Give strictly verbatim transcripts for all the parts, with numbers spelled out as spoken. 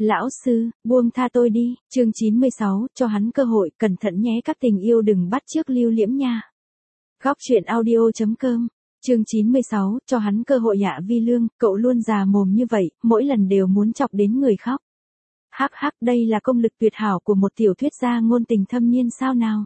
Lão sư, buông tha tôi đi, chương chín mươi sáu, cho hắn cơ hội, cẩn thận nhé các tình yêu đừng bắt chước Lưu Liễm nha. Góc truyện audio.com, chương chín mươi sáu, cho hắn cơ hội Hạ Vi Lương, cậu luôn già mồm như vậy, mỗi lần đều muốn chọc đến người khóc. Hắc hắc, đây là công lực tuyệt hảo của một tiểu thuyết gia ngôn tình thâm niên sao nào.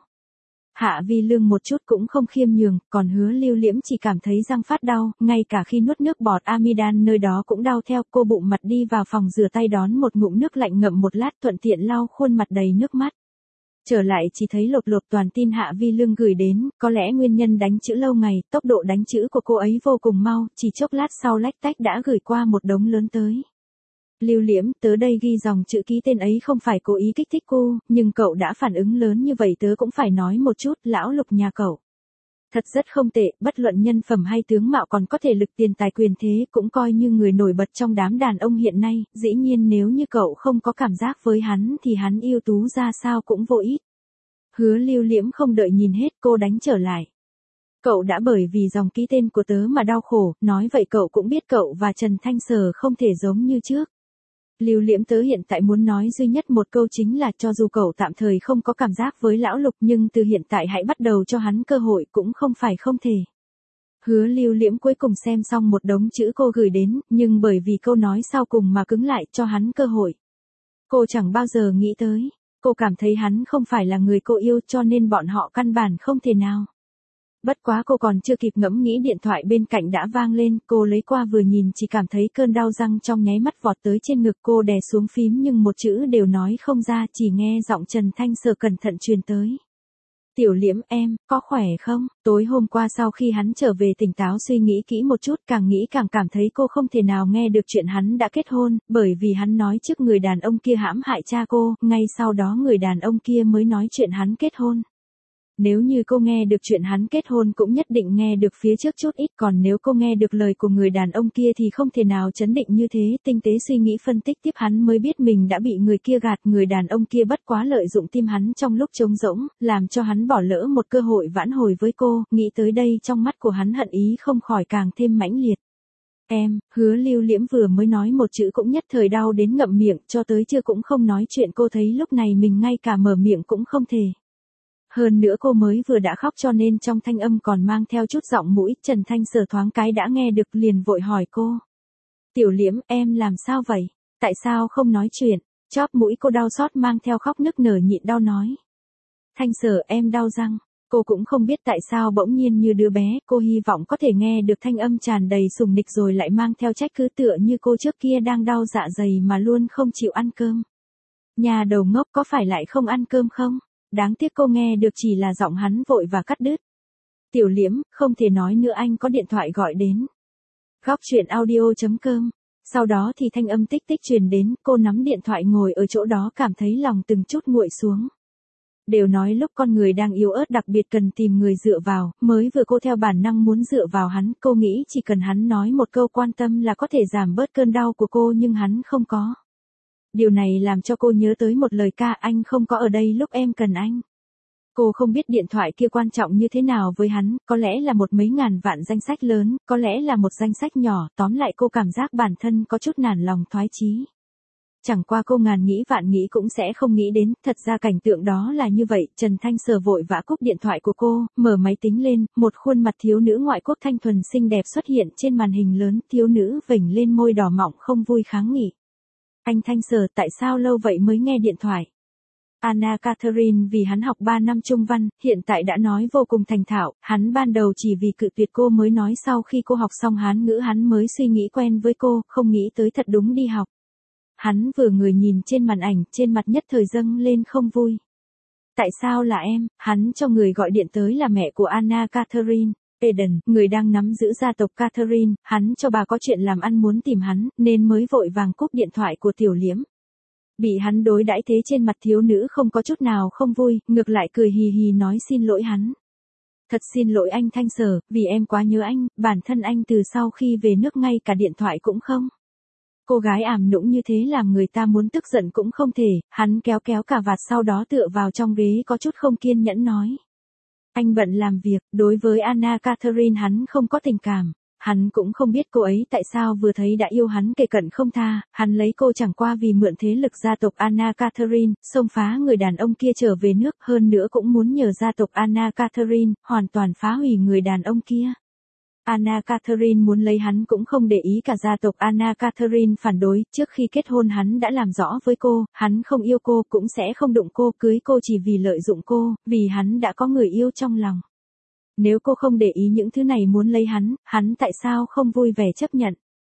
Hạ Vi Lương một chút cũng không khiêm nhường, còn Hứa Lưu Liễm chỉ cảm thấy răng phát đau, ngay cả khi nuốt nước bọt amidan nơi đó cũng đau theo. Cô bụng mặt đi vào phòng rửa tay đón một ngụm nước lạnh ngậm một lát, thuận tiện lau khuôn mặt đầy nước mắt. Trở lại chỉ thấy lột lột toàn tin Hạ Vi Lương gửi đến, có lẽ nguyên nhân đánh chữ lâu ngày, tốc độ đánh chữ của cô ấy vô cùng mau, chỉ chốc lát sau lách tách đã gửi qua một đống lớn tới. Lưu Liễm, tớ đây ghi dòng chữ ký tên ấy không phải cố ý kích thích cô, nhưng cậu đã phản ứng lớn như vậy tớ cũng phải nói một chút, lão Lục nhà cậu. Thật rất không tệ, bất luận nhân phẩm hay tướng mạo còn có thể lực tiền tài quyền thế cũng coi như người nổi bật trong đám đàn ông hiện nay, dĩ nhiên nếu như cậu không có cảm giác với hắn thì hắn ưu tú ra sao cũng vô ích. Hứa Lưu Liễm không đợi nhìn hết cô đánh trở lại. Cậu đã bởi vì dòng ký tên của tớ mà đau khổ, nói vậy cậu cũng biết cậu và Trần Thanh Sở không thể giống như trước. Lưu Liễm, tớ hiện tại muốn nói duy nhất một câu chính là cho dù cậu tạm thời không có cảm giác với lão Lục nhưng từ hiện tại hãy bắt đầu cho hắn cơ hội cũng không phải không thể. Hứa Lưu Liễm cuối cùng xem xong một đống chữ cô gửi đến, nhưng bởi vì câu nói sau cùng mà cứng lại, cho hắn cơ hội. Cô chẳng bao giờ nghĩ tới, cô cảm thấy hắn không phải là người cô yêu cho nên bọn họ căn bản không thể nào. Bất quá cô còn chưa kịp ngẫm nghĩ điện thoại bên cạnh đã vang lên, cô lấy qua vừa nhìn chỉ cảm thấy cơn đau răng trong nháy mắt vọt tới trên ngực. Cô đè xuống phím nhưng một chữ đều nói không ra, chỉ nghe giọng Trần Thanh Sở cẩn thận truyền tới. Tiểu Liễm em, có khỏe không? Tối hôm qua sau khi hắn trở về tỉnh táo suy nghĩ kỹ một chút, càng nghĩ càng cảm thấy cô không thể nào nghe được chuyện hắn đã kết hôn, bởi vì hắn nói trước người đàn ông kia hãm hại cha cô, ngay sau đó người đàn ông kia mới nói chuyện hắn kết hôn. Nếu như cô nghe được chuyện hắn kết hôn cũng nhất định nghe được phía trước chút ít, còn nếu cô nghe được lời của người đàn ông kia thì không thể nào chấn định như thế. Tinh tế suy nghĩ phân tích tiếp hắn mới biết mình đã bị người kia gạt, người đàn ông kia bất quá lợi dụng tim hắn trong lúc trống rỗng, làm cho hắn bỏ lỡ một cơ hội vãn hồi với cô. Nghĩ tới đây trong mắt của hắn hận ý không khỏi càng thêm mãnh liệt. Em, Hứa Lưu Liễm vừa mới nói một chữ cũng nhất thời đau đến ngậm miệng, cho tới chưa cũng không nói chuyện. Cô thấy lúc này mình ngay cả mở miệng cũng không thể. Hơn nữa cô mới vừa đã khóc cho nên trong thanh âm còn mang theo chút giọng mũi. Trần Thanh Sở thoáng cái đã nghe được liền vội hỏi cô. Tiểu Liễm, em làm sao vậy? Tại sao không nói chuyện? Chóp mũi cô đau xót mang theo khóc nức nở nhịn đau nói. Thanh Sở, em đau răng. Cô cũng không biết tại sao bỗng nhiên như đứa bé, cô hy vọng có thể nghe được thanh âm tràn đầy sùng nịch rồi lại mang theo trách cứ tựa như cô trước kia đang đau dạ dày mà luôn không chịu ăn cơm. Nhà đầu ngốc, có phải lại không ăn cơm không? Đáng tiếc cô nghe được chỉ là giọng hắn vội và cắt đứt. Tiểu Liễm, không thể nói nữa, anh có điện thoại gọi đến. Góc truyện audio.com. Sau đó thì thanh âm tích tích truyền đến, cô nắm điện thoại ngồi ở chỗ đó cảm thấy lòng từng chút nguội xuống. Đều nói lúc con người đang yếu ớt đặc biệt cần tìm người dựa vào, mới vừa cô theo bản năng muốn dựa vào hắn, cô nghĩ chỉ cần hắn nói một câu quan tâm là có thể giảm bớt cơn đau của cô nhưng hắn không có. Điều này làm cho cô nhớ tới một lời ca, anh không có ở đây lúc em cần anh. Cô không biết điện thoại kia quan trọng như thế nào với hắn, có lẽ là một mấy ngàn vạn danh sách lớn, có lẽ là một danh sách nhỏ, tóm lại cô cảm giác bản thân có chút nản lòng thoái chí. Chẳng qua cô ngàn nghĩ vạn nghĩ cũng sẽ không nghĩ đến, thật ra cảnh tượng đó là như vậy. Trần Thanh Sở vội vã cúp điện thoại của cô, mở máy tính lên, một khuôn mặt thiếu nữ ngoại quốc thanh thuần xinh đẹp xuất hiện trên màn hình lớn, thiếu nữ vểnh lên môi đỏ mọng không vui kháng nghị. Anh Thanh Sở, tại sao lâu vậy mới nghe điện thoại? Anna Catherine vì hắn học ba năm trung văn, hiện tại đã nói vô cùng thành thạo, hắn ban đầu chỉ vì cự tuyệt cô mới nói sau khi cô học xong Hán ngữ hắn mới suy nghĩ quen với cô, không nghĩ tới thật đúng đi học. Hắn vừa người nhìn trên màn ảnh, trên mặt nhất thời dâng lên không vui. Tại sao là em? Hắn cho người gọi điện tới là mẹ của Anna Catherine. Eden, người đang nắm giữ gia tộc Catherine, hắn cho bà có chuyện làm ăn muốn tìm hắn, nên mới vội vàng cúp điện thoại của Tiểu Liễm. Bị hắn đối đãi thế trên mặt thiếu nữ không có chút nào không vui, ngược lại cười hì hì nói xin lỗi hắn. Thật xin lỗi anh Thanh Sở, vì em quá nhớ anh, bản thân anh từ sau khi về nước ngay cả điện thoại cũng không. Cô gái ảm nũng như thế làm người ta muốn tức giận cũng không thể, hắn kéo kéo cà vạt sau đó tựa vào trong ghế có chút không kiên nhẫn nói. Anh bận làm việc, đối với Anna Catherine hắn không có tình cảm. Hắn cũng không biết cô ấy tại sao vừa thấy đã yêu hắn kề cận không tha, hắn lấy cô chẳng qua vì mượn thế lực gia tộc Anna Catherine, xông phá người đàn ông kia trở về nước, hơn nữa cũng muốn nhờ gia tộc Anna Catherine, hoàn toàn phá hủy người đàn ông kia. Anna Catherine muốn lấy hắn cũng không để ý cả gia tộc Anna Catherine phản đối, trước khi kết hôn hắn đã làm rõ với cô, hắn không yêu cô cũng sẽ không đụng cô, cưới cô chỉ vì lợi dụng cô, vì hắn đã có người yêu trong lòng. Nếu cô không để ý những thứ này muốn lấy hắn, hắn tại sao không vui vẻ chấp nhận?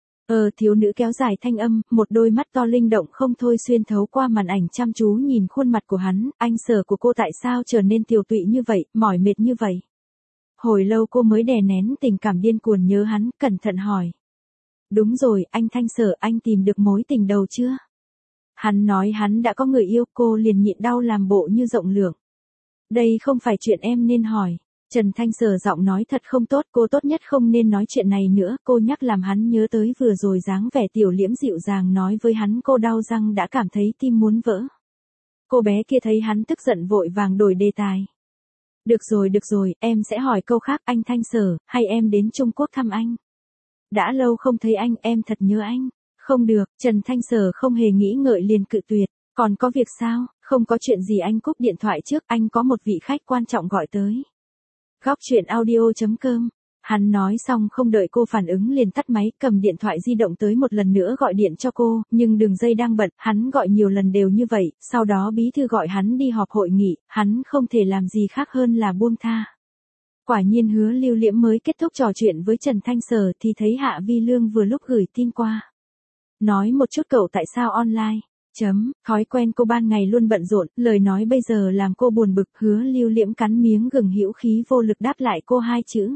Ờ thiếu nữ kéo dài thanh âm, một đôi mắt to linh động không thôi xuyên thấu qua màn ảnh chăm chú nhìn khuôn mặt của hắn, anh Sở của cô tại sao trở nên tiều tụy như vậy, mỏi mệt như vậy? Hồi lâu cô mới đè nén tình cảm điên cuồng nhớ hắn, cẩn thận hỏi. Đúng rồi, anh Thanh Sở, anh tìm được mối tình đầu chưa? Hắn nói hắn đã có người yêu, cô liền nhịn đau làm bộ như rộng lượng. Đây không phải chuyện em nên hỏi. Trần Thanh Sở giọng nói thật không tốt, cô tốt nhất không nên nói chuyện này nữa, cô nhắc làm hắn nhớ tới vừa rồi dáng vẻ tiểu liễm dịu dàng nói với hắn cô đau răng đã cảm thấy tim muốn vỡ. Cô bé kia thấy hắn tức giận vội vàng đổi đề tài. Được rồi được rồi, em sẽ hỏi câu khác, anh Thanh Sở, hay em đến Trung Quốc thăm anh? Đã lâu không thấy anh, em thật nhớ anh. Không được, Trần Thanh Sở không hề nghĩ ngợi liền cự tuyệt. Còn có việc sao? Không có chuyện gì, anh cúp điện thoại trước, anh có một vị khách quan trọng gọi tới. Góc chuyện audio chấm com. Hắn nói xong không đợi cô phản ứng liền tắt máy, cầm điện thoại di động tới một lần nữa gọi điện cho cô, nhưng đường dây đang bận, hắn gọi nhiều lần đều như vậy, sau đó bí thư gọi hắn đi họp hội nghị, hắn không thể làm gì khác hơn là buông tha. Quả nhiên Hứa Lưu Liễm mới kết thúc trò chuyện với Trần Thanh Sở thì thấy Hạ Vi Lương vừa lúc gửi tin qua. Nói một chút cậu tại sao online. Chấm, thói quen cô ban ngày luôn bận rộn, lời nói bây giờ làm cô buồn bực. Hứa Lưu Liễm cắn miếng gừng hữu khí vô lực đáp lại cô hai chữ.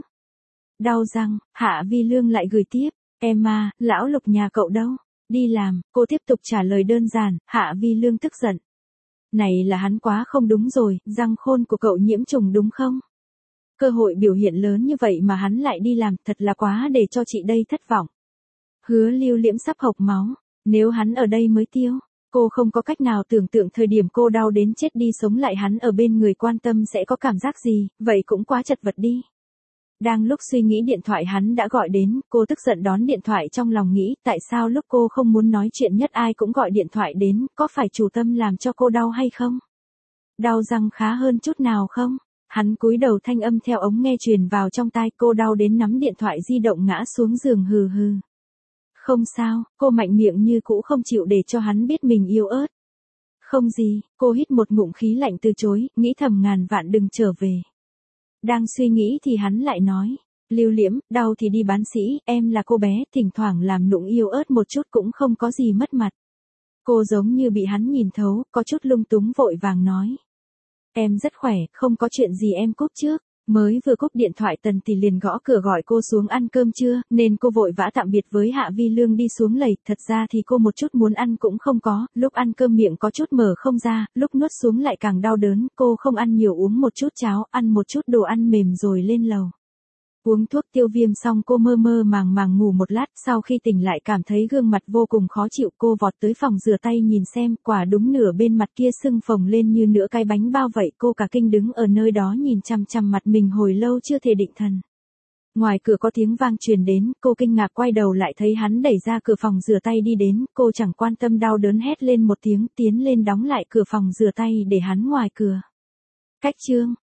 Đau răng, Hạ Vi Lương lại gửi tiếp, em à, lão Lục nhà cậu đâu? Đi làm, cô tiếp tục trả lời đơn giản, Hạ Vi Lương tức giận. Này là hắn quá không đúng rồi, răng khôn của cậu nhiễm trùng đúng không? Cơ hội biểu hiện lớn như vậy mà hắn lại đi làm, thật là quá để cho chị đây thất vọng. Hứa Lưu Liễm sắp hộc máu, nếu hắn ở đây mới tiêu. Cô không có cách nào tưởng tượng thời điểm cô đau đến chết đi sống lại hắn ở bên người quan tâm sẽ có cảm giác gì, vậy cũng quá chật vật đi. Đang lúc suy nghĩ điện thoại hắn đã gọi đến, cô tức giận đón điện thoại trong lòng nghĩ, tại sao lúc cô không muốn nói chuyện nhất ai cũng gọi điện thoại đến, có phải chủ tâm làm cho cô đau hay không? Đau răng khá hơn chút nào không? Hắn cúi đầu thanh âm theo ống nghe truyền vào trong tai, cô đau đến nắm điện thoại di động ngã xuống giường hừ hừ. Không sao, cô mạnh miệng như cũ không chịu để cho hắn biết mình yêu ớt. Không gì, cô hít một ngụm khí lạnh từ chối, nghĩ thầm ngàn vạn đừng trở về. Đang suy nghĩ thì hắn lại nói, Lưu Liễm, đau thì đi bán sĩ, em là cô bé, thỉnh thoảng làm nũng yêu ớt một chút cũng không có gì mất mặt. Cô giống như bị hắn nhìn thấu, có chút lung túng vội vàng nói. Em rất khỏe, không có chuyện gì em cúp trước. Mới vừa cúp điện thoại Tần Tỷ liền gõ cửa gọi cô xuống ăn cơm trưa, nên cô vội vã tạm biệt với Hạ Vi Lương đi xuống lầy, thật ra thì cô một chút muốn ăn cũng không có, lúc ăn cơm miệng có chút mở không ra, lúc nuốt xuống lại càng đau đớn, cô không ăn nhiều uống một chút cháo, ăn một chút đồ ăn mềm rồi lên lầu. Uống thuốc tiêu viêm xong cô mơ mơ màng màng ngủ một lát, sau khi tỉnh lại cảm thấy gương mặt vô cùng khó chịu, cô vọt tới phòng rửa tay nhìn xem, quả đúng nửa bên mặt kia sưng phồng lên như nửa cái bánh bao vậy, cô cả kinh đứng ở nơi đó nhìn chằm chằm mặt mình hồi lâu chưa thể định thần. Ngoài cửa có tiếng vang truyền đến, cô kinh ngạc quay đầu lại thấy hắn đẩy ra cửa phòng rửa tay đi đến, cô chẳng quan tâm đau đớn hét lên một tiếng, tiến lên đóng lại cửa phòng rửa tay để hắn ngoài cửa. Cách chương